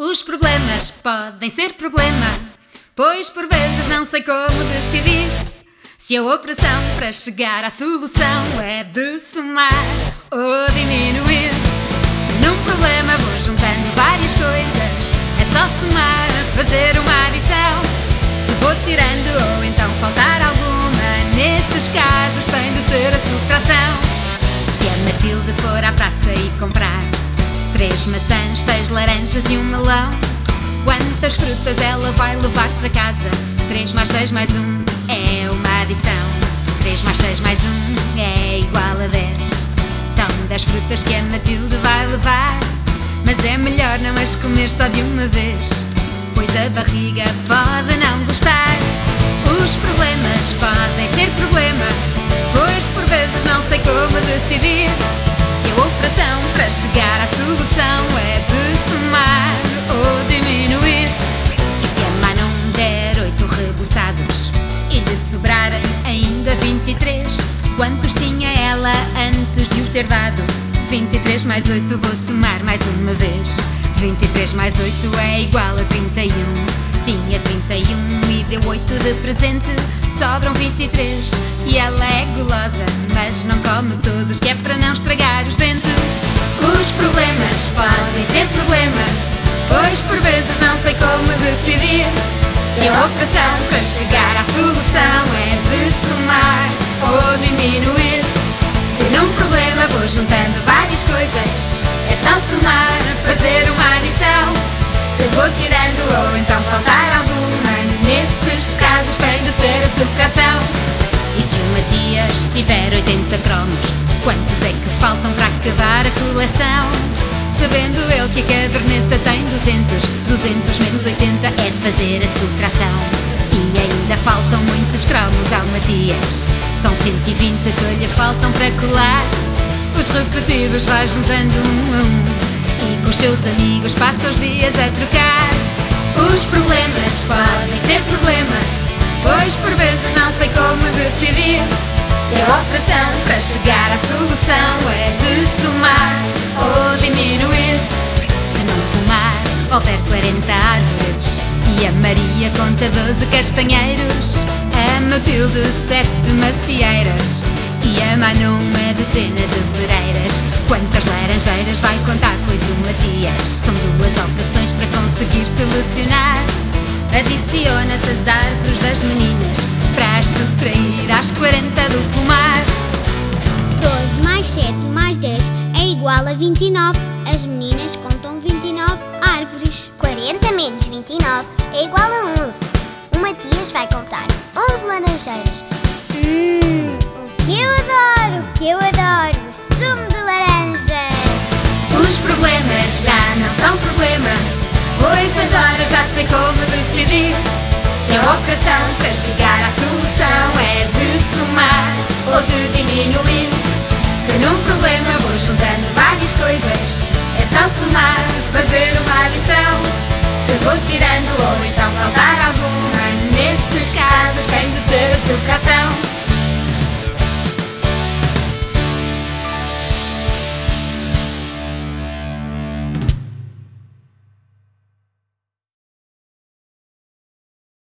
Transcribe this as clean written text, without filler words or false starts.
Os problemas podem ser problema, pois por vezes não sei como decidir. Se a operação para chegar à solução é de somar ou diminuir. Se num problema vou juntando várias coisas, é só somar, fazer uma adição. Se vou tirando ou então faltar alguma, nesses casos tem de ser a subtração. Se a Matilde for à praça e comprar 3 maçãs, 6 laranjas e um melão, quantas frutas ela vai levar para casa? 3 mais 6 mais 1 é uma adição. 3 mais 6 mais 1 é igual a 10. São 10 frutas que a Matilde vai levar, mas é melhor não as comer só de uma vez, pois a barriga pode não gostar. Os problemas podem ser problema, pois por vezes não sei como decidir. Se a operação para chegar à solução é de somar ou diminuir. E se a má não der 8 reboçados e lhe sobrarem ainda 23, quantos tinha ela antes de os ter dado? 23 mais 8 vou somar mais uma vez. 23 mais 8 é igual a 31. Tinha 31 e deu 8 de presente, sobram 23. E ela é gulosa, mas não come todos, que é para não estragar os dentes. Os problemas podem ser problema, pois por vezes não sei como decidir. Se a operação para chegar à solução é de somar ou diminuir. Se num problema vou juntando várias coisas, é só somar, fazer uma adição. Se vou tirando ou então faltar alguma, nesses casos tem de ser a subtração. E se o Matias tiver 80 cromos, quantos é que faltam para acabar a coleção? Sabendo ele que a caderneta tem 200, 200 menos 80 é fazer a subtração. E ainda faltam muitos cromos ao Matias, são 120 que lhe faltam para colar. Os repetidos vai juntando um a um e com os seus amigos passa os dias a trocar. Os problemas podem ser problema, pois por vezes não sei como decidir. Se a operação para chegar à solução é de somar ou diminuir. Se num pomar houver 40 árvores e a Maria conta 12 castanheiros, a Matilde 7 macieiras e a Manu uma dezena de pereiras. Quantas laranjeiras vai contar, pois o Matias? São 2 operações para conseguir solucionar. Adiciona-se as árvores das meninas para as subtrair às 40 do pomar. 12 mais 7 mais 10 é igual a 29. As meninas contam 29 árvores. 40 menos 29 é igual a 11. O Matias vai contar 11 laranjeiras. O que eu adoro, sumo de laranja. Os problemas já não são problema, pois agora já sei como decidir. Se a operação para chegar à solução é de somar ou de diminuir. Se num problema vou juntando várias coisas, é só somar, fazer uma adição. Se vou tirando ou então faltar